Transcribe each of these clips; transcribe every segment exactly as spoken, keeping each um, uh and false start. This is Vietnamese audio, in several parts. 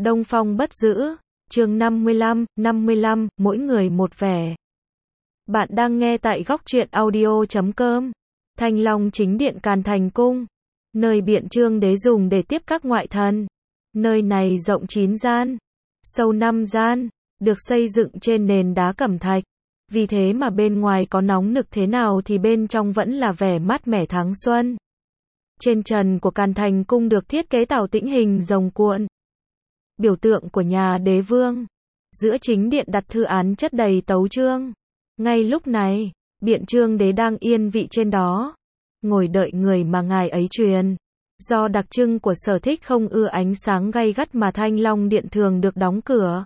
Đông Phong bất giữ, chương năm mươi lăm, năm mươi lăm, mỗi người một vẻ. Bạn đang nghe tại góc truyện audio chấm com. Thanh Long chính điện Càn Thành Cung, nơi Biện Chương Đế dùng để tiếp các ngoại thần. Nơi này rộng chín gian, sâu năm gian, được xây dựng trên nền đá cẩm thạch. Vì thế mà bên ngoài có nóng nực thế nào thì bên trong vẫn là vẻ mát mẻ tháng xuân. Trên trần của Càn Thành Cung được thiết kế tảo tĩnh hình rồng cuộn, biểu tượng của nhà đế vương. Giữa chính điện đặt thư án chất đầy tấu chương. Ngay lúc này, Biện Chương Đế đang yên vị trên đó, ngồi đợi người mà ngài ấy truyền. Do đặc trưng của sở thích không ưa ánh sáng gay gắt mà Thanh Long điện thường được đóng cửa.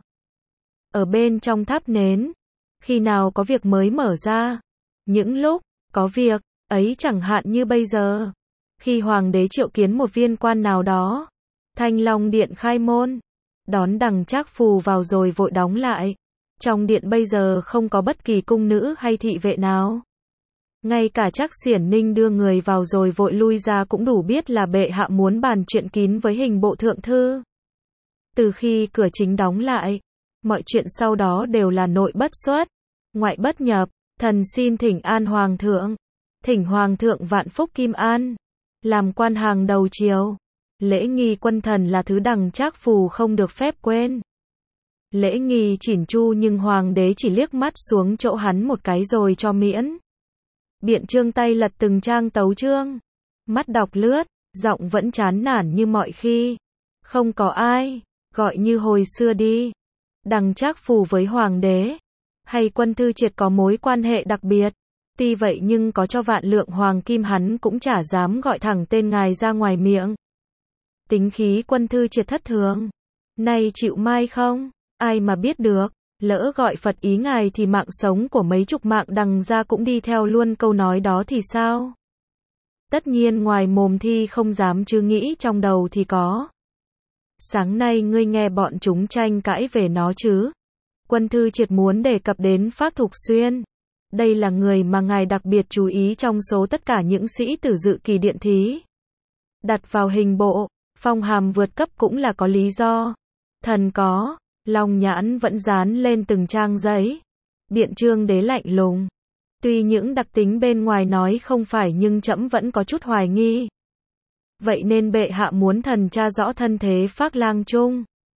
Ở bên trong tháp nến, khi nào có việc mới mở ra. Những lúc có việc ấy, chẳng hạn như bây giờ, khi hoàng đế triệu kiến một viên quan nào đó, Thanh Long điện khai môn, đón Đằng Trác Phù vào rồi vội đóng lại. Trong điện bây giờ không có bất kỳ cung nữ hay thị vệ nào. Ngay cả Trác Xiển Ninh đưa người vào rồi vội lui ra cũng đủ biết là bệ hạ muốn bàn chuyện kín với hình bộ thượng thư. Từ khi cửa chính đóng lại, mọi chuyện sau đó đều là nội bất xuất, ngoại bất nhập. Thần xin thỉnh an hoàng thượng, thỉnh hoàng thượng vạn phúc kim an. Làm quan hàng đầu triều, lễ nghi quân thần là thứ Đằng Trác Phù không được phép quên. Lễ nghi chỉn chu nhưng hoàng đế chỉ liếc mắt xuống chỗ hắn một cái rồi cho miễn. Biện Chương tay lật từng trang tấu chương, mắt đọc lướt, giọng vẫn chán nản như mọi khi. Không có ai, gọi như hồi xưa đi. Đằng Trác Phù với hoàng đế hay Quân Thư Triệt có mối quan hệ đặc biệt. Tuy vậy nhưng có cho vạn lượng hoàng kim hắn cũng chả dám gọi thẳng tên ngài ra ngoài miệng. Tính khí Quân Thư Triệt thất thường, nay chịu mai không, ai mà biết được. Lỡ gọi Phật ý ngài thì mạng sống của mấy chục mạng Đằng gia cũng đi theo luôn câu nói đó thì sao? Tất nhiên ngoài mồm thì không dám chứ nghĩ trong đầu thì có. Sáng nay ngươi nghe bọn chúng tranh cãi về nó chứ? Quân Thư Triệt muốn đề cập đến Phác Thục Xuyên. Đây là người mà ngài đặc biệt chú ý trong số tất cả những sĩ tử dự kỳ điện thí. Đặt vào hình bộ, phong hàm vượt cấp cũng là có lý do. Thần có, Long nhãn vẫn dán lên từng trang giấy. Biện Chương Đế lạnh lùng. Tuy những đặc tính bên ngoài nói không phải nhưng trẫm vẫn có chút hoài nghi. Vậy nên bệ hạ muốn thần tra rõ thân thế Phác Lang Trung.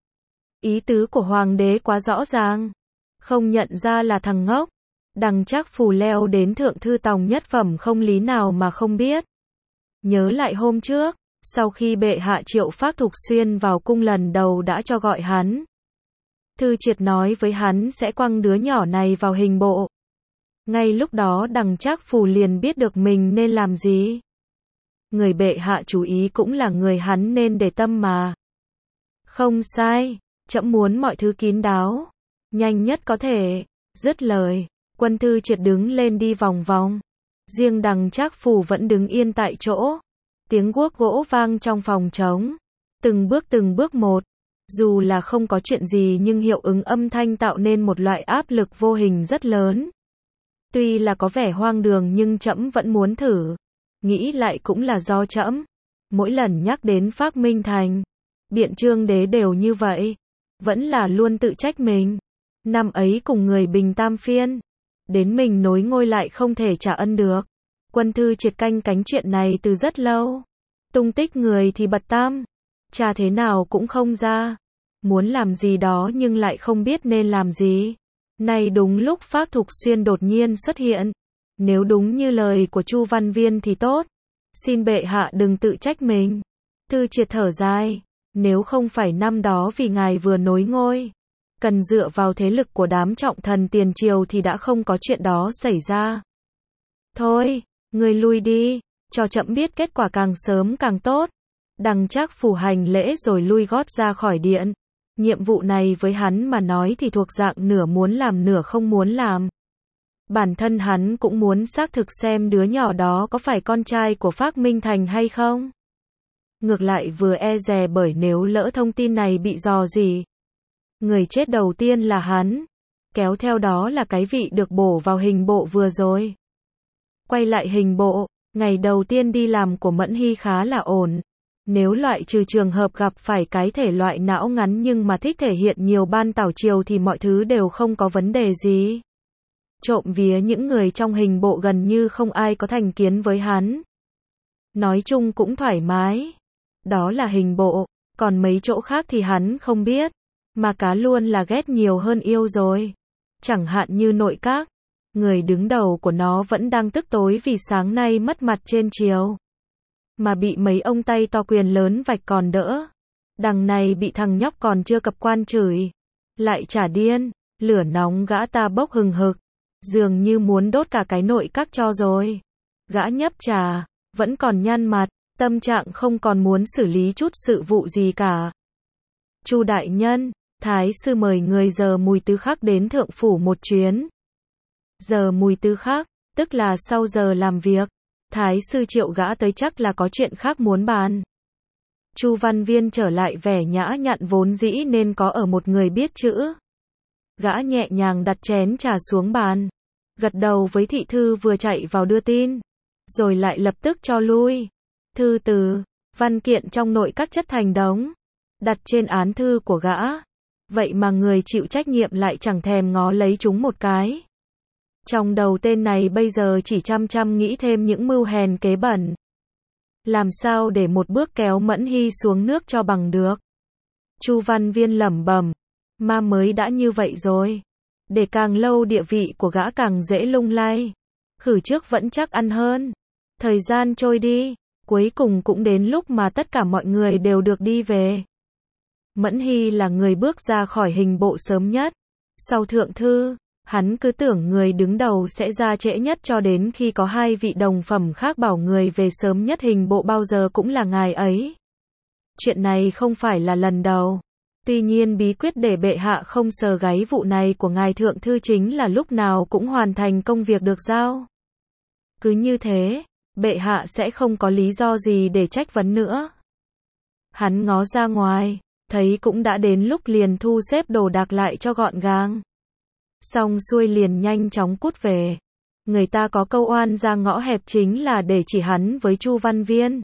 Ý tứ của hoàng đế quá rõ ràng, không nhận ra là thằng ngốc. Đằng Trác Phù leo đến thượng thư tòng nhất phẩm không lý nào mà không biết. Nhớ lại hôm trước, sau khi bệ hạ triệu Phác Thục Xuyên vào cung lần đầu đã cho gọi hắn. Thư Triệt nói với hắn sẽ quăng đứa nhỏ này vào hình bộ. Ngay lúc đó Đằng Trác Phù liền biết được mình nên làm gì. Người bệ hạ chú ý cũng là người hắn nên để tâm mà. Không sai, trẫm muốn mọi thứ kín đáo, nhanh nhất có thể. Dứt lời, Quân Thư Triệt đứng lên đi vòng vòng. Riêng Đằng Trác Phù vẫn đứng yên tại chỗ. Tiếng guốc gỗ vang trong phòng trống. Từng bước từng bước một. Dù là không có chuyện gì nhưng hiệu ứng âm thanh tạo nên một loại áp lực vô hình rất lớn. Tuy là có vẻ hoang đường nhưng trẫm vẫn muốn thử. Nghĩ lại cũng là do trẫm. Mỗi lần nhắc đến Phác Minh Thành, Biện Chương Đế đều như vậy. Vẫn là luôn tự trách mình. Năm ấy cùng người Bình Tam Phiên, đến mình nối ngôi lại không thể trả ân được. Quân Thư Triệt canh cánh chuyện này từ rất lâu. Tung tích người thì bật tam, tra thế nào cũng không ra. Muốn làm gì đó nhưng lại không biết nên làm gì. Này đúng lúc Phác Thục Xuyên đột nhiên xuất hiện. Nếu đúng như lời của Chu Văn Viên thì tốt. Xin bệ hạ đừng tự trách mình. Thư Triệt thở dài. Nếu không phải năm đó vì ngài vừa nối ngôi, cần dựa vào thế lực của đám trọng thần tiền triều thì đã không có chuyện đó xảy ra. Thôi, ngươi lui đi, cho trẫm biết kết quả càng sớm càng tốt. Đằng Trác Phù hành lễ rồi lui gót ra khỏi điện. Nhiệm vụ này với hắn mà nói thì thuộc dạng nửa muốn làm nửa không muốn làm. Bản thân hắn cũng muốn xác thực xem đứa nhỏ đó có phải con trai của Phác Minh Thành hay không. Ngược lại vừa e dè bởi nếu lỡ thông tin này bị rò rỉ, người chết đầu tiên là hắn, kéo theo đó là cái vị được bổ vào hình bộ vừa rồi. Quay lại hình bộ, ngày đầu tiên đi làm của Mẫn Hy khá là ổn. Nếu loại trừ trường hợp gặp phải cái thể loại não ngắn nhưng mà thích thể hiện nhiều ban tảo chiều thì mọi thứ đều không có vấn đề gì. Trộm vía những người trong hình bộ gần như không ai có thành kiến với hắn. Nói chung cũng thoải mái. Đó là hình bộ, còn mấy chỗ khác thì hắn không biết. Mà cá luôn là ghét nhiều hơn yêu rồi. Chẳng hạn như nội các, người đứng đầu của nó vẫn đang tức tối vì sáng nay mất mặt trên triều. Mà bị mấy ông tay to quyền lớn vạch còn đỡ. Đằng này bị thằng nhóc còn chưa cập quan chửi. Lại chả điên, lửa nóng gã ta bốc hừng hực. Dường như muốn đốt cả cái nội các cho rồi. Gã nhấp trà, vẫn còn nhăn mặt, tâm trạng không còn muốn xử lý chút sự vụ gì cả. Chu đại nhân, thái sư mời người giờ Mùi Tứ Khắc đến thượng phủ một chuyến. Giờ Mùi Tứ Khắc, tức là sau giờ làm việc. Thái sư triệu gã tới chắc là có chuyện khác muốn bàn. Chu Văn Viên trở lại vẻ nhã nhặn vốn dĩ nên có ở một người biết chữ. Gã nhẹ nhàng đặt chén trà xuống bàn, gật đầu với thị thư vừa chạy vào đưa tin, rồi lại lập tức cho lui. Thư từ, văn kiện trong nội các chất thành đống, đặt trên án thư của gã. Vậy mà người chịu trách nhiệm lại chẳng thèm ngó lấy chúng một cái. Trong đầu tên này bây giờ chỉ chăm chăm nghĩ thêm những mưu hèn kế bẩn. Làm sao để một bước kéo Mẫn Hy xuống nước cho bằng được. Chu Văn Viên lẩm bẩm, ma mới đã như vậy rồi. Để càng lâu địa vị của gã càng dễ lung lay. Khử trước vẫn chắc ăn hơn. Thời gian trôi đi, cuối cùng cũng đến lúc mà tất cả mọi người đều được đi về. Mẫn Hy là người bước ra khỏi hình bộ sớm nhất. Sau thượng thư, hắn cứ tưởng người đứng đầu sẽ ra trễ nhất cho đến khi có hai vị đồng phẩm khác bảo người về sớm nhất hình bộ bao giờ cũng là ngài ấy. Chuyện này không phải là lần đầu. Tuy nhiên bí quyết để bệ hạ không sờ gáy vụ này của ngài thượng thư chính là lúc nào cũng hoàn thành công việc được giao. Cứ như thế, bệ hạ sẽ không có lý do gì để trách vấn nữa. Hắn ngó ra ngoài, thấy cũng đã đến lúc liền thu xếp đồ đạc lại cho gọn gàng. Xong xuôi liền nhanh chóng cút về. Người ta có câu oan ra ngõ hẹp chính là để chỉ hắn với Chu Văn Viên.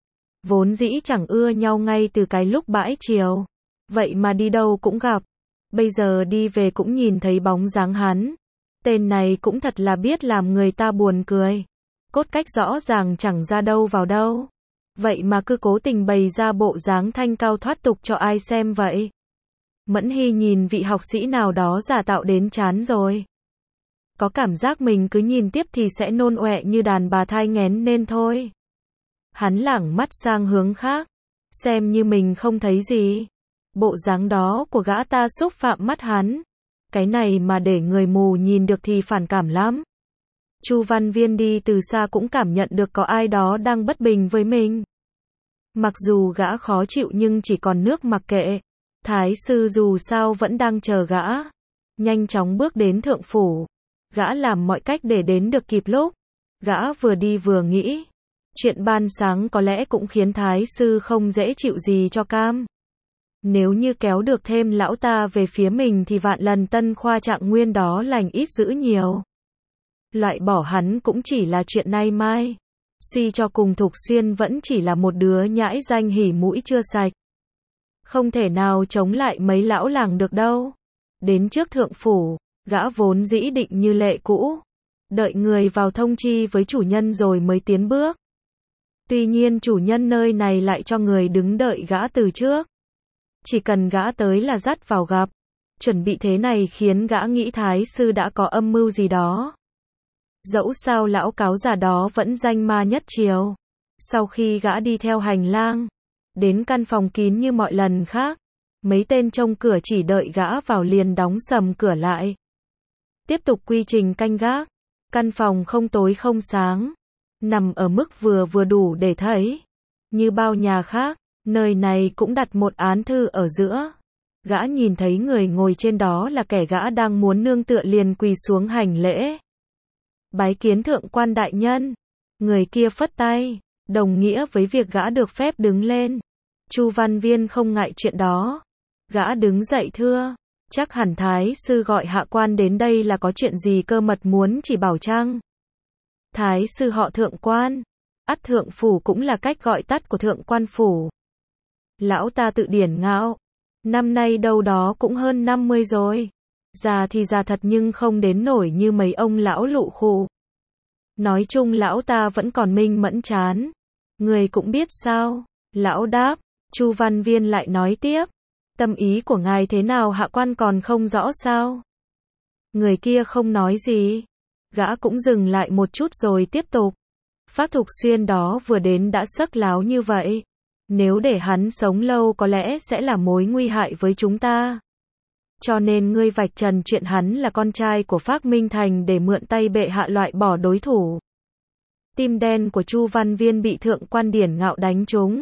Vốn dĩ chẳng ưa nhau ngay từ cái lúc bãi chiều. Vậy mà đi đâu cũng gặp. Bây giờ đi về cũng nhìn thấy bóng dáng hắn. Tên này cũng thật là biết làm người ta buồn cười. Cốt cách rõ ràng chẳng ra đâu vào đâu. Vậy mà cứ cố tình bày ra bộ dáng thanh cao thoát tục cho ai xem vậy. Mẫn Hy nhìn vị học sĩ nào đó giả tạo đến chán rồi. Có cảm giác mình cứ nhìn tiếp thì sẽ nôn ọe như đàn bà thai nghén nên thôi. Hắn lảng mắt sang hướng khác, xem như mình không thấy gì. Bộ dáng đó của gã ta xúc phạm mắt hắn. Cái này mà để người mù nhìn được thì phản cảm lắm. Chu Văn Viên đi từ xa cũng cảm nhận được có ai đó đang bất bình với mình. Mặc dù gã khó chịu nhưng chỉ còn nước mặc kệ. Thái sư dù sao vẫn đang chờ gã. Nhanh chóng bước đến thượng phủ. Gã làm mọi cách để đến được kịp lúc. Gã vừa đi vừa nghĩ. Chuyện ban sáng có lẽ cũng khiến thái sư không dễ chịu gì cho cam. Nếu như kéo được thêm lão ta về phía mình thì vạn lần tân khoa trạng nguyên đó lành ít dữ nhiều. Loại bỏ hắn cũng chỉ là chuyện nay mai. Suy cho cùng Thục Xuyên vẫn chỉ là một đứa nhãi danh hỉ mũi chưa sạch. Không thể nào chống lại mấy lão làng được đâu. Đến trước thượng phủ, gã vốn dĩ định như lệ cũ. Đợi người vào thông chi với chủ nhân rồi mới tiến bước. Tuy nhiên chủ nhân nơi này lại cho người đứng đợi gã từ trước. Chỉ cần gã tới là dắt vào gặp. Chuẩn bị thế này khiến gã nghĩ thái sư đã có âm mưu gì đó. Dẫu sao lão cáo già đó vẫn danh ma nhất triều. Sau khi gã đi theo hành lang, đến căn phòng kín như mọi lần khác, mấy tên trông cửa chỉ đợi gã vào liền đóng sầm cửa lại. Tiếp tục quy trình canh gác. Căn phòng không tối không sáng, nằm ở mức vừa vừa đủ để thấy. Như bao nhà khác, nơi này cũng đặt một án thư ở giữa. Gã nhìn thấy người ngồi trên đó là kẻ gã đang muốn nương tựa liền quỳ xuống hành lễ. Bái kiến thượng quan đại nhân. Người kia phất tay, đồng nghĩa với việc gã được phép đứng lên. Chu Văn Viên không ngại chuyện đó. Gã đứng dậy thưa, chắc hẳn thái sư gọi hạ quan đến đây là có chuyện gì cơ mật muốn chỉ bảo chăng? Thái sư họ Thượng quan. ắt thượng phủ cũng là cách gọi tắt của thượng quan phủ. Lão ta tự điển ngạo. Năm nay đâu đó cũng hơn năm mươi rồi. Già thì già thật nhưng không đến nổi như mấy ông lão lụ khụ. Nói chung lão ta vẫn còn minh mẫn chán. Người cũng biết sao? Lão đáp. Chu Văn Viên lại nói tiếp. Tâm ý của ngài thế nào hạ quan còn không rõ sao? Người kia không nói gì. Gã cũng dừng lại một chút rồi tiếp tục. Phác Thục Xuyên đó vừa đến đã sắc láo như vậy. Nếu để hắn sống lâu có lẽ sẽ là mối nguy hại với chúng ta. Cho nên ngươi vạch trần chuyện hắn là con trai của Phác Minh Thành để mượn tay bệ hạ loại bỏ đối thủ. Tim đen của Chu Văn Viên bị thượng quan Điển Ngạo đánh trúng.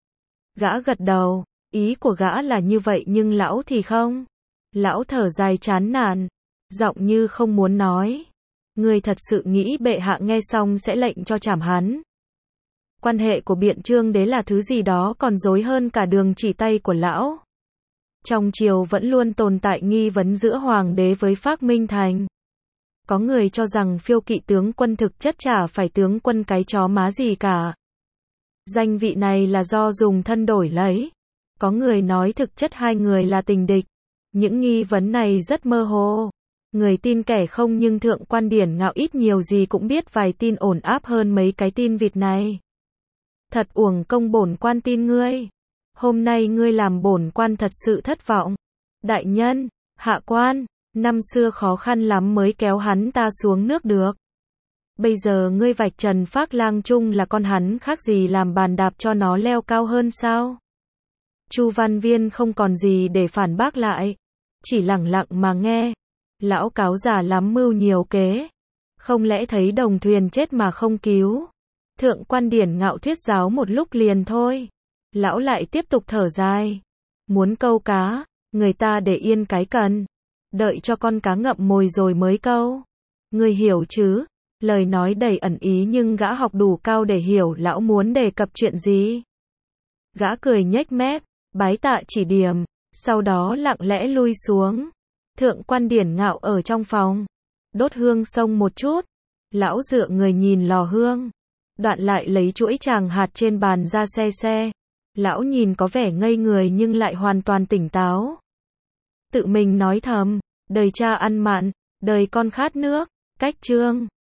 Gã gật đầu, ý của gã là như vậy nhưng lão thì không. Lão thở dài chán nản, giọng như không muốn nói. Ngươi thật sự nghĩ bệ hạ nghe xong sẽ lệnh cho trảm hắn. Quan hệ của Biện Trương Đế là thứ gì đó còn rối hơn cả đường chỉ tay của lão. Trong triều vẫn luôn tồn tại nghi vấn giữa hoàng đế với Phác Minh Thành. Có người cho rằng phiêu kỵ tướng quân thực chất chả phải tướng quân cái chó má gì cả. Danh vị này là do dùng thân đổi lấy. Có người nói thực chất hai người là tình địch. Những nghi vấn này rất mơ hồ. Người tin kẻ không nhưng thượng quan Điển Ngạo ít nhiều gì cũng biết vài tin ổn áp hơn mấy cái tin vịt này. Thật uổng công bổn quan tin ngươi. Hôm nay ngươi làm bổn quan thật sự thất vọng. Đại nhân, hạ quan, năm xưa khó khăn lắm mới kéo hắn ta xuống nước được. Bây giờ ngươi vạch trần Phác Lang Trung là con hắn khác gì làm bàn đạp cho nó leo cao hơn sao? Chu Văn Viên không còn gì để phản bác lại. Chỉ lặng lặng mà nghe. Lão cáo già lắm mưu nhiều kế. Không lẽ thấy đồng thuyền chết mà không cứu? Thượng quan Điển Ngạo thuyết giáo một lúc liền thôi. Lão lại tiếp tục thở dài. Muốn câu cá, người ta để yên cái cần. Đợi cho con cá ngậm mồi rồi mới câu. Người hiểu chứ? Lời nói đầy ẩn ý nhưng gã học đủ cao để hiểu lão muốn đề cập chuyện gì. Gã cười nhếch mép, bái tạ chỉ điểm, sau đó lặng lẽ lui xuống. Thượng quan Điển Ngạo ở trong phòng, đốt hương xông một chút. Lão dựa người nhìn lò hương. Đoạn lại lấy chuỗi tràng hạt trên bàn ra xe xe. Lão nhìn có vẻ ngây người nhưng lại hoàn toàn tỉnh táo. Tự mình nói thầm, đời cha ăn mặn, đời con khát nước, cách chương.